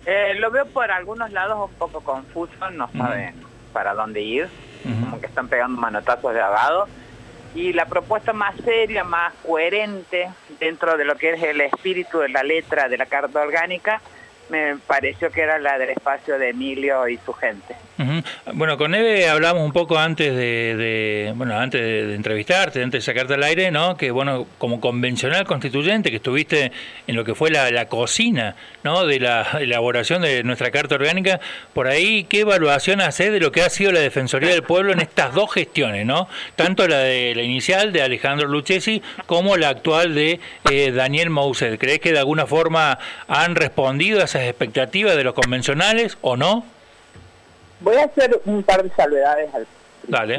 Lo veo por algunos lados un poco confuso, no saben para dónde ir, como que están pegando manotazos de ahogado. Y la propuesta más seria, más coherente dentro de lo que es el espíritu de la letra de la Carta Orgánica, me pareció que era la del espacio de Emilio y su gente. Bueno, con Eve hablamos un poco antes antes de entrevistarte, antes de sacarte al aire, ¿no? Que bueno, como convencional constituyente, que estuviste en lo que fue la cocina, ¿no? De la elaboración de nuestra Carta Orgánica, por ahí, ¿qué evaluación haces de lo que ha sido la Defensoría del Pueblo en estas dos gestiones, ¿no? Tanto la de la inicial de Alejandro Lucchesi como la actual de Daniel Mouset. ¿Crees que de alguna forma han respondido a esas expectativas de los convencionales o no? Voy a hacer un par de salvedades al principio. Dale.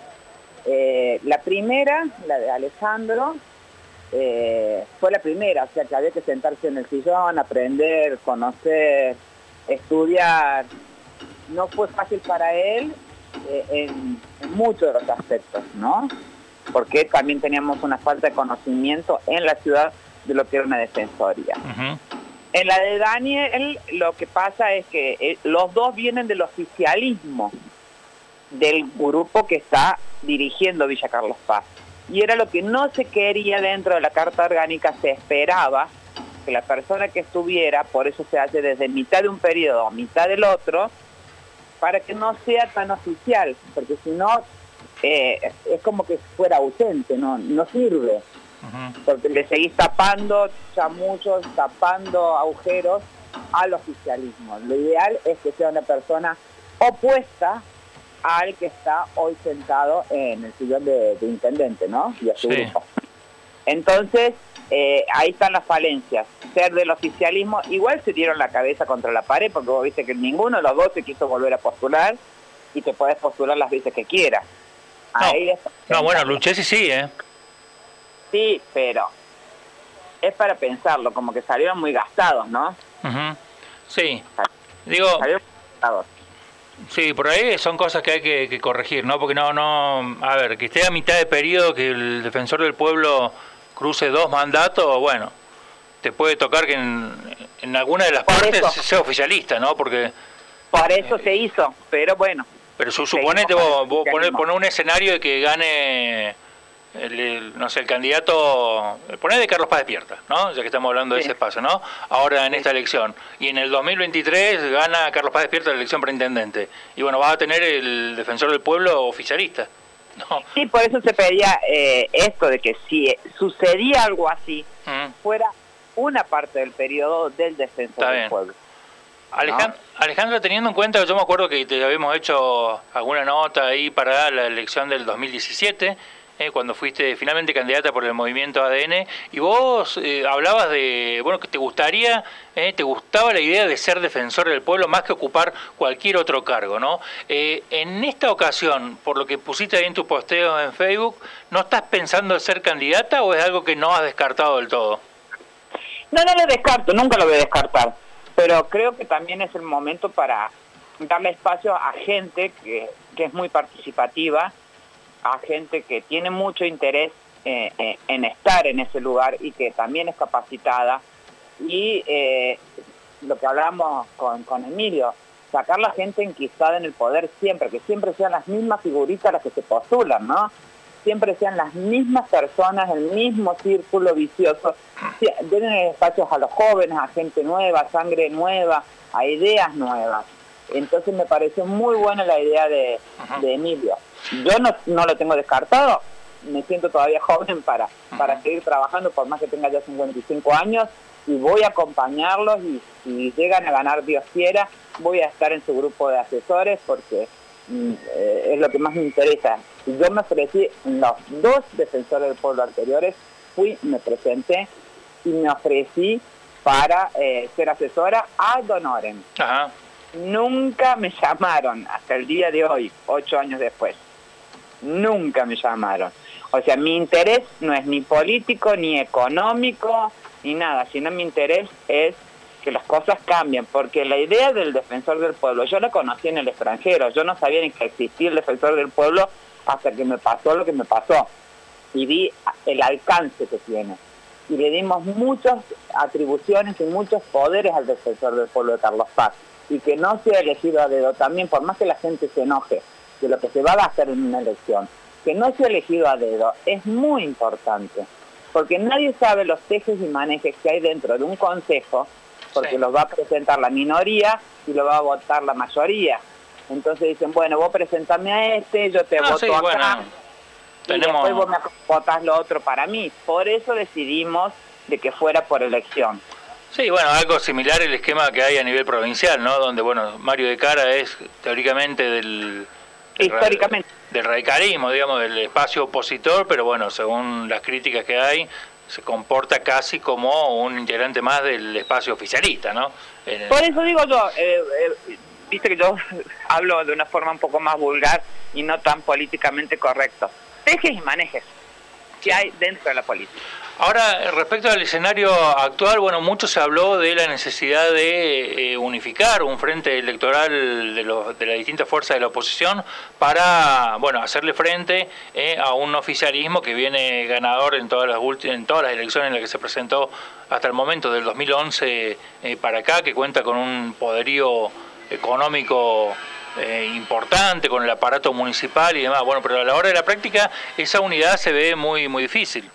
La primera, la de Alejandro, fue la primera, o sea que había que sentarse en el sillón, aprender, conocer, estudiar. No fue fácil para él en muchos de los aspectos, ¿no? Porque también teníamos una falta de conocimiento en la ciudad de lo que era una defensoría. En la de Daniel, lo que pasa es que los dos vienen del oficialismo del grupo que está dirigiendo Villa Carlos Paz. Y era lo que no se quería dentro de la Carta Orgánica, se esperaba que la persona que estuviera, por eso se hace desde mitad de un periodo a mitad del otro, para que no sea tan oficial, porque si no, es como que fuera ausente, no sirve. Porque le seguís tapando chamullos, tapando agujeros al oficialismo. Lo ideal es que sea una persona opuesta al que está hoy sentado en el sillón de intendente, ¿no? Y a su grupo. Entonces, ahí están las falencias. Ser del oficialismo, igual se dieron la cabeza contra la pared, porque vos viste que ninguno de los dos se quiso volver a postular, y te podés postular las veces que quieras. Bueno, Lucchesi sí, ¿eh? Sí, pero es para pensarlo, como que salieron muy gastados, ¿no? Sí, digo... Salieron gastados. Sí, por ahí son cosas que hay que corregir, ¿no? Porque a ver, que esté a mitad de periodo, que el defensor del pueblo cruce 2 mandatos, bueno, te puede tocar que en alguna de las partes sea oficialista, ¿no? Porque... Por eso se hizo, pero bueno. Pero suponete vos poner un escenario de que gane... no sé, el candidato, poner de Carlos Paz Despierta, ¿no? Ya que estamos hablando de ese espacio, ¿no? Ahora en esta elección. Y en el 2023 gana Carlos Paz Despierta la elección para intendente. Y bueno, va a tener el defensor del pueblo oficialista, ¿no? Sí, por eso se pedía esto de que si sucedía algo así, fuera una parte del periodo del defensor del pueblo. Alejandro, teniendo en cuenta que yo me acuerdo que te habíamos hecho alguna nota ahí para la elección del 2017, cuando fuiste finalmente candidata por el movimiento ADN, y vos hablabas de, bueno, que te gustaba la idea de ser defensor del pueblo más que ocupar cualquier otro cargo, ¿no? En esta ocasión, por lo que pusiste ahí en tu posteo en Facebook, ¿no estás pensando en ser candidata o es algo que no has descartado del todo? No lo descarto, nunca lo voy a descartar, pero creo que también es el momento para darle espacio a gente que es muy participativa, a gente que tiene mucho interés en estar en ese lugar y que también es capacitada. Y lo que hablamos con Emilio, sacar la gente enquistada en el poder siempre, que siempre sean las mismas figuritas las que se postulan, ¿no? Siempre sean las mismas personas, el mismo círculo vicioso. Den espacios a los jóvenes, a gente nueva, sangre nueva, a ideas nuevas. Entonces me pareció muy buena la idea de Emilio. Yo no lo tengo descartado, me siento todavía joven para seguir trabajando, por más que tenga ya 55 años, y voy a acompañarlos, y si llegan a ganar Dios quiera, voy a estar en su grupo de asesores, porque es lo que más me interesa. Yo me ofrecí en los 2 defensores del pueblo anteriores, me presenté y me ofrecí para ser asesora ad honorem. Nunca me llamaron hasta el día de hoy, 8 años después. Nunca me llamaron. O sea, mi interés no es ni político, ni económico, ni nada, sino mi interés es que las cosas cambien, porque la idea del defensor del pueblo, yo la conocí en el extranjero, yo no sabía ni que existía el defensor del pueblo, hasta que me pasó lo que me pasó, y vi el alcance que tiene. y le dimos muchas atribuciones y muchos poderes al defensor del pueblo de Carlos Paz, y que no sea elegido a dedo también, por más que la gente se enoje de lo que se va a hacer en una elección, que no sea elegido a dedo es muy importante, porque nadie sabe los tejes y manejes que hay dentro de un consejo, porque Sí. los va a presentar la minoría y lo va a votar la mayoría. Entonces dicen, bueno, vos presentame a este, yo te voto Sí, acá, bueno, y después vos me votás lo otro para mí. Por eso decidimos de que fuera por elección. Sí, bueno, algo similar el esquema que hay a nivel provincial, ¿no? Donde, bueno, Mario de Cara es teóricamente Históricamente. del radicalismo, digamos, del espacio opositor, pero bueno, según las críticas que hay, se comporta casi como un integrante más del espacio oficialista, ¿no? Por eso digo yo, viste que yo hablo de una forma un poco más vulgar y no tan políticamente correcto. Tejes y manejes que hay dentro de la política. Ahora, respecto al escenario actual, bueno, mucho se habló de la necesidad de unificar un frente electoral de las distintas fuerzas de la oposición para, bueno, hacerle frente a un oficialismo que viene ganador en todas las elecciones en las que se presentó hasta el momento, del 2011 para acá, que cuenta con un poderío económico importante, con el aparato municipal y demás. Bueno, pero a la hora de la práctica esa unidad se ve muy, muy difícil.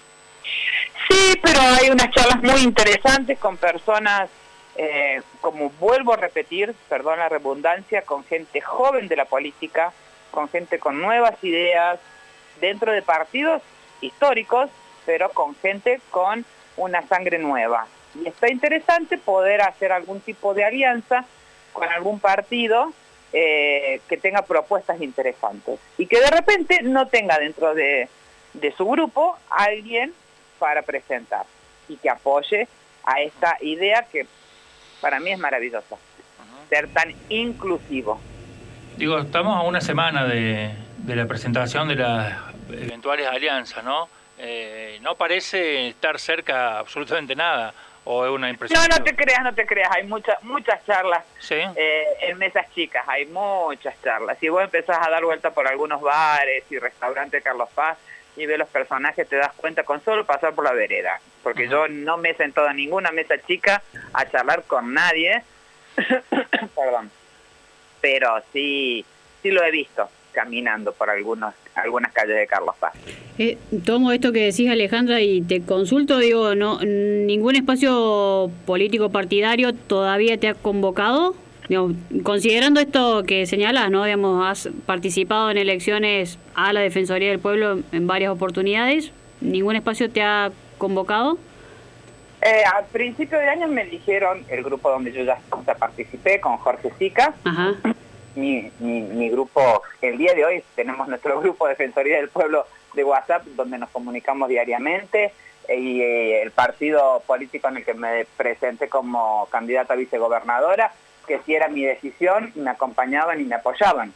Sí, pero hay unas charlas muy interesantes con personas, como vuelvo a repetir, perdón la redundancia, con gente joven de la política, con gente con nuevas ideas, dentro de partidos históricos, pero con gente con una sangre nueva. Y está interesante poder hacer algún tipo de alianza con algún partido que tenga propuestas interesantes y que de repente no tenga dentro de su grupo a alguien para presentar y que apoye a esta idea que para mí es maravillosa, ser tan inclusivo. Digo, estamos a una semana de la presentación de las eventuales alianzas, ¿no? No parece estar cerca absolutamente nada, o es una impresión. No, no te creas, hay muchas charlas. ¿Sí? En mesas chicas, hay muchas charlas. Si vos empezás a dar vuelta por algunos bares y restaurantes de Carlos Paz y ves los personajes, te das cuenta con solo pasar por la vereda, porque yo no me he sentado en ninguna mesa chica a charlar con nadie, perdón, pero sí lo he visto caminando por algunas calles de Carlos Paz. Tomo esto que decís, Alejandra, y te consulto, digo, no, ningún espacio político partidario todavía te ha convocado. Digamos, considerando esto que señalás, ¿no? Digamos, has participado en elecciones a la Defensoría del Pueblo en varias oportunidades. ¿Ningún espacio te ha convocado? Al principio de año me dijeron, el grupo donde yo ya participé, con Jorge Sica, Ajá. mi grupo, el día de hoy tenemos nuestro grupo Defensoría del Pueblo de WhatsApp, donde nos comunicamos diariamente, y el partido político en el que me presenté como candidata a vicegobernadora, que si era mi decisión, me acompañaban y me apoyaban.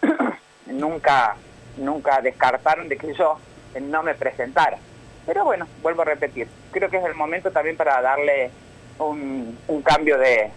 nunca descartaron de que yo no me presentara. Pero bueno, vuelvo a repetir, creo que es el momento también para darle un cambio de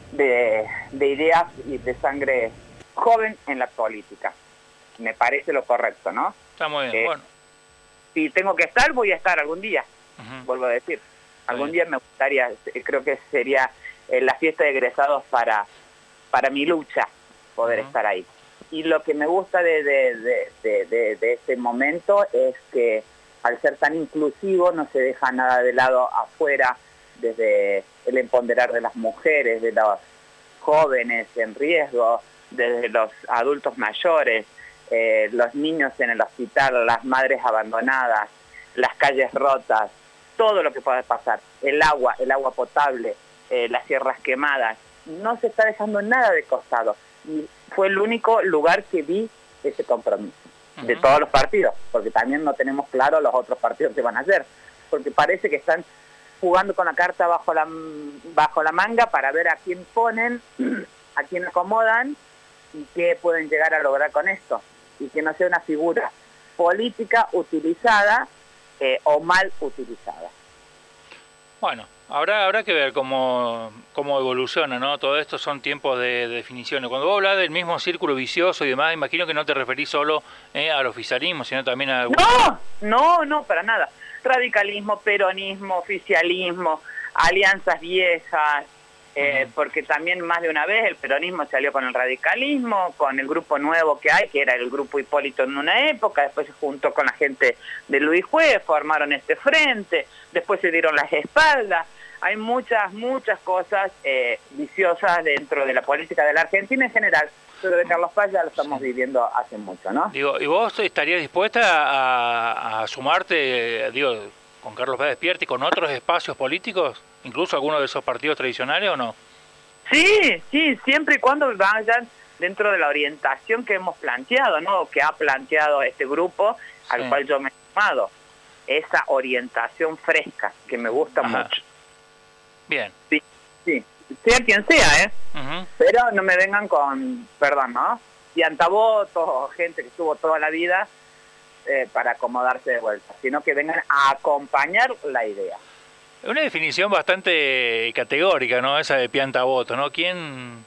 ideas y de sangre joven en la política. Me parece lo correcto, ¿no? Está muy bien, bueno. Si tengo que estar, voy a estar algún día, vuelvo a decir. Algún día me gustaría, creo que sería la fiesta de egresados para mi lucha, poder estar ahí. Y lo que me gusta de este momento es que al ser tan inclusivo no se deja nada de lado afuera, desde el empoderar de las mujeres, de los jóvenes en riesgo, desde los adultos mayores, los niños en el hospital, las madres abandonadas, las calles rotas, todo lo que pueda pasar, el agua potable, las sierras quemadas, no se está dejando nada de costado. Y fue el único lugar que vi ese compromiso de todos los partidos, porque también no tenemos claro los otros partidos que van a hacer, porque parece que están jugando con la carta bajo la manga para ver a quién ponen, a quién acomodan y qué pueden llegar a lograr con esto, y que no sea una figura política utilizada o mal utilizada. Bueno, habrá que ver cómo evoluciona, ¿no? Todo esto son tiempos de definiciones. Cuando vos hablas del mismo círculo vicioso y demás, imagino que no te referís solo al oficialismo, sino también a... No, para nada. radicalismo, peronismo, oficialismo, alianzas viejas, porque también más de una vez el peronismo salió con el radicalismo, con el grupo nuevo que hay, que era el grupo Hipólito en una época, después se juntó con la gente de Luis Juez, formaron este frente, después se dieron las espaldas. Hay muchas cosas viciosas dentro de la política de la Argentina en general, pero de Carlos Paz ya lo estamos viviendo hace mucho, ¿no? Digo, ¿y vos estarías dispuesta a sumarte, con Carlos Paz Despierta y con otros espacios políticos, incluso algunos de esos partidos tradicionales o no? Sí, siempre y cuando vayan dentro de la orientación que hemos planteado, ¿no? Que ha planteado este grupo al cual yo me he sumado. Esa orientación fresca que me gusta mucho. Bien. Sí, sea quien sea, pero no me vengan con, perdón, ¿no? Piantavotos, gente que estuvo toda la vida para acomodarse de vuelta, sino que vengan a acompañar la idea. Una definición bastante categórica, ¿no? Esa de piantavoto, ¿no? ¿Quién?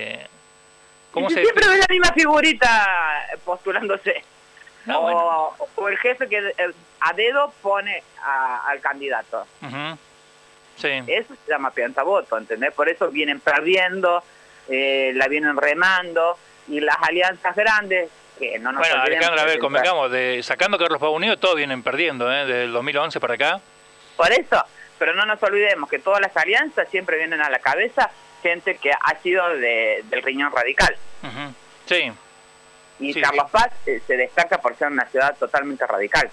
¿Cómo se siempre ve la misma figurita postulándose. No, bueno. O el jefe que a dedo pone al candidato. Sí. Eso se llama piantavoto, ¿entendés? Por eso vienen perdiendo, la vienen remando, y las alianzas grandes, que no nos Bueno, Alejandra, a ver, convengamos, sacando Carlos Paz Unido, todos vienen perdiendo, desde el 2011 para acá. Por eso, pero no nos olvidemos que todas las alianzas siempre vienen a la cabeza gente que ha sido del riñón radical. Sí. Y sí, Carlos Paz se destaca por ser una ciudad totalmente radical.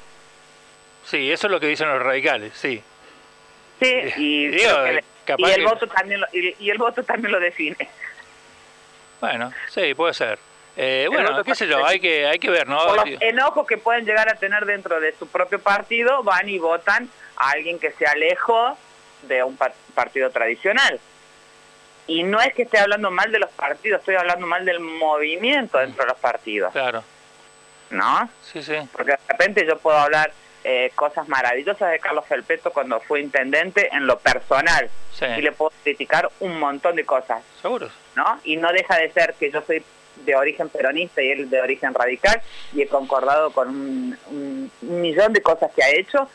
Sí, eso es lo que dicen los radicales, sí. Sí, y el voto también lo define. Bueno, sí, puede ser. Bueno, qué sé yo, hay que ver, ¿no? Por los enojos que pueden llegar a tener dentro de su propio partido, van y votan a alguien que se alejó de un partido tradicional. Y no es que esté hablando mal de los partidos, estoy hablando mal del movimiento dentro de los partidos. Claro. ¿No? Sí, sí. Porque de repente yo puedo hablar cosas maravillosas de Carlos Felpeto cuando fue intendente en lo personal. Sí. Y le puedo criticar un montón de cosas. Seguro. ¿No? Y no deja de ser que yo soy de origen peronista y él de origen radical, y he concordado con un millón de cosas que ha hecho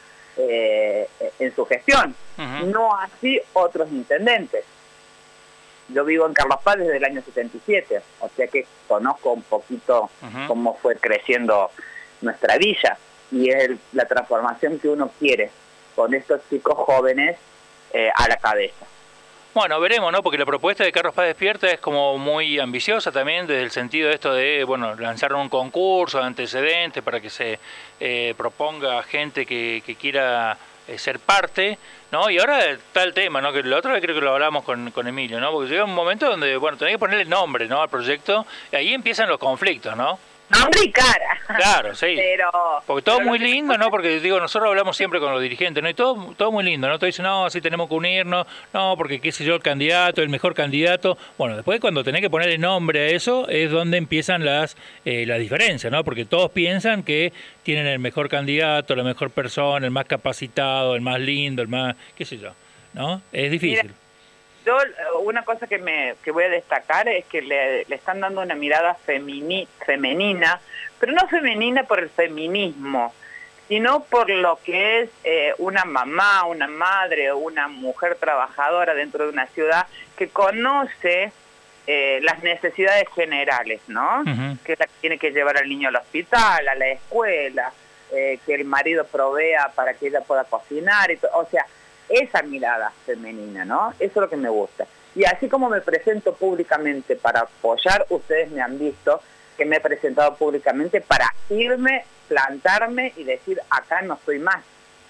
en su gestión. No así otros intendentes. Yo vivo en Carlos Paz desde el año 77, o sea que conozco un poquito cómo fue creciendo nuestra villa, y es la transformación que uno quiere con estos chicos jóvenes a la cabeza. Bueno, veremos, ¿no? Porque la propuesta de Carlos Paz Despierta es como muy ambiciosa también, desde el sentido de esto de, bueno, lanzar un concurso de antecedentes para que se proponga gente que quiera ser parte, ¿no? Y ahora está el tema, ¿no? Que la otra vez creo que lo hablamos con Emilio, ¿no? Porque llega un momento donde, bueno, tenés que ponerle nombre, ¿no? Al proyecto, y ahí empiezan los conflictos, ¿no? Nombre y cara. Claro, sí. Porque todo muy lindo, ¿no? Porque digo, nosotros hablamos siempre con los dirigentes, ¿no? Y todo muy lindo, ¿no? Todo dice, no, sí tenemos que unirnos, no, porque qué sé yo, el candidato, el mejor candidato. Bueno, después cuando tenés que ponerle nombre a eso es donde empiezan las diferencias, ¿no? Porque todos piensan que tienen el mejor candidato, la mejor persona, el más capacitado, el más lindo, el más, qué sé yo, ¿no? Es difícil. Mira, yo una cosa que voy a destacar es que le están dando una mirada femenina, pero no femenina por el feminismo, sino por lo que es una mamá, una madre o una mujer trabajadora dentro de una ciudad que conoce las necesidades generales, ¿no? Que es la que tiene que llevar al niño al hospital, a la escuela, que el marido provea para que ella pueda cocinar, o sea, esa mirada femenina, ¿no? Eso es lo que me gusta. Y así como me presento públicamente para apoyar, ustedes me han visto que me he presentado públicamente para irme, plantarme y decir, acá no estoy más.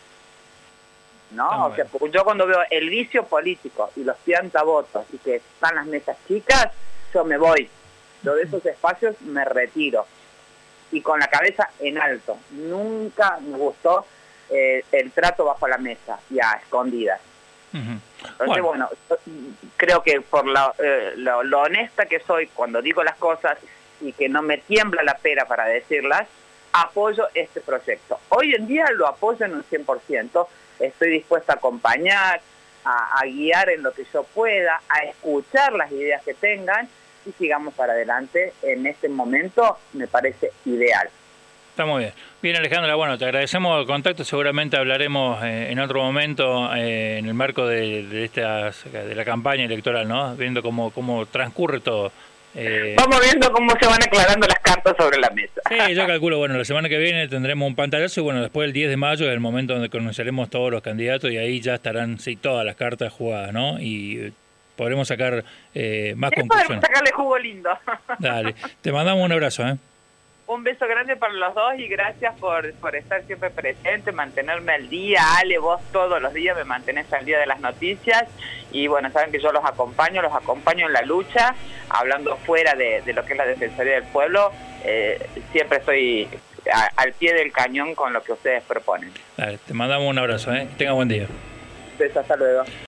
¿No? O sea, porque yo cuando veo el vicio político y los piantavotos y que están las mesas chicas, yo me voy. Yo de esos espacios me retiro. Y con la cabeza en alto. Nunca me gustó el trato bajo la mesa y a escondidas. Entonces, bueno, creo que por lo honesta que soy cuando digo las cosas y que no me tiembla la pera para decirlas, apoyo este proyecto. Hoy en día lo apoyo en un 100%, estoy dispuesta a acompañar, a guiar en lo que yo pueda, a escuchar las ideas que tengan y sigamos para adelante. En este momento me parece ideal. Está muy bien. Bien, Alejandra, bueno, te agradecemos el contacto. Seguramente hablaremos en otro momento en el marco de la campaña electoral, ¿no? Viendo cómo transcurre todo. Vamos viendo cómo se van aclarando las cartas sobre la mesa. Sí, yo calculo, bueno, la semana que viene tendremos un pantallazo y bueno, después el 10 de mayo es el momento donde conoceremos todos los candidatos y ahí ya estarán todas las cartas jugadas, ¿no? Y podremos sacar más conclusiones. Podemos sacarle jugo lindo. Dale, te mandamos un abrazo, ¿eh? Un beso grande para los dos y gracias por estar siempre presente, mantenerme al día. Ale, vos todos los días me mantenés al día de las noticias y bueno, saben que yo los acompaño en la lucha, hablando fuera de lo que es la Defensoría del Pueblo, siempre estoy al pie del cañón con lo que ustedes proponen. Dale, te mandamos un abrazo, ¿eh? Tenga buen día. Beso, hasta luego.